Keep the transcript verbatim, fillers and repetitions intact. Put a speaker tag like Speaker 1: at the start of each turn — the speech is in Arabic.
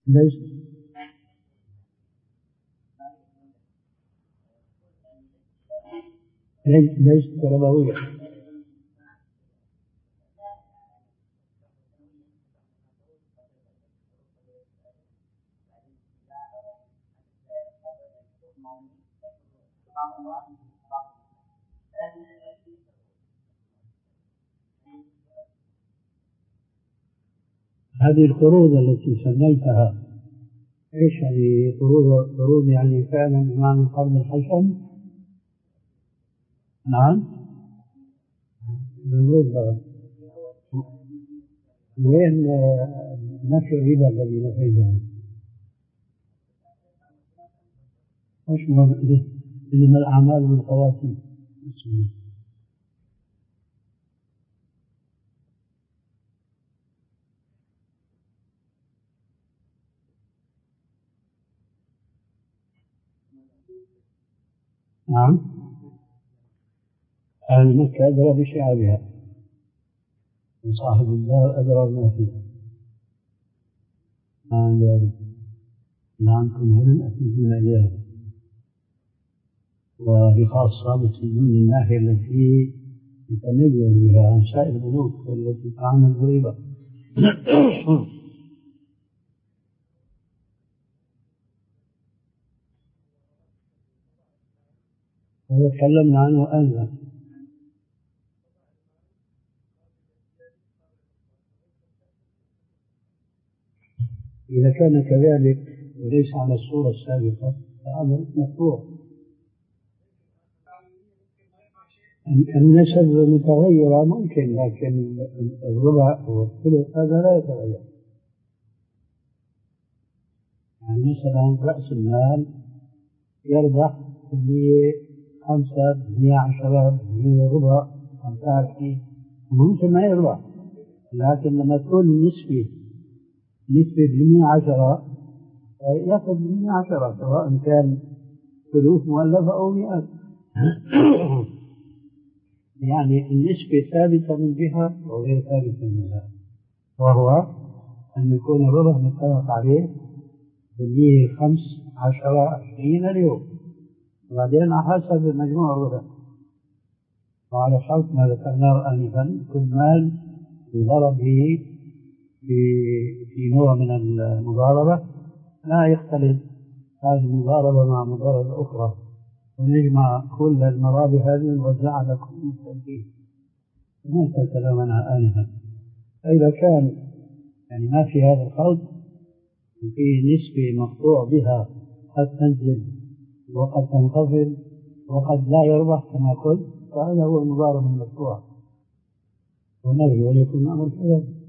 Speaker 1: ليش ليش ليش ربوية؟ هذه القروض التي سميتها ايش هذه؟ قروض قروض يعني فعلا بمعنى قرض الحسن؟ نعم. بالربا. وين نفي الربا الذي نفيته؟ مش مهم، إنما الأعمال بالخواتيم. بسم الله. نعم. أهل مكة أدرى بشعابها وصاحب الدار أدرى بما فيها. عن ذلك نعم كلهم أفيدون إياه، وبخاصة مسلمين الناحية التي يتميز بها عن سائر البنوك والتي تعمل بالربا. هذا تكلمنا عنه آنذاك. إذا كان كذلك وليس على الصورة السابقة فأمر مكروه. النسب متغيرة ممكن، لكن الربع والثلث هذا لا يتغير. يعني مثلا رأس المال يربح بمية خمسة بمية عشرة بمية ربع خمسة وعشرين، ممكن ما يربح، لكن لما تكون نسبة نسبة بمية عشرة يأخذ بمية عشرة سواء كان فلوس مؤلفة أو مئات. يعني النسبة ثابتة من جهة وغير ثابتة من جهة، وهو أن يكون الربح متفق عليه بالمية خمس عشرة عشرين اليوم، وبعدين على حسب مجموع الربح، وعلى شرط ما ذكرناه آنفا كل مال يضرب به في نوع من المضاربة لا يختلف هذه المضاربة مع مضاربة أخرى، ونجمع كل المرابح هذه ونوزعها على كل المستفيدين. ما تكلمنا آنفا. فإذا كان يعني ما في هذا الخلط وفي نسبة مقطوع بها قد تنزل وقد تنخفض وقد لا يربح كما قلت، فهذا هو المضاربة المشروع، ونرجو أن يكون الأمر كذلك.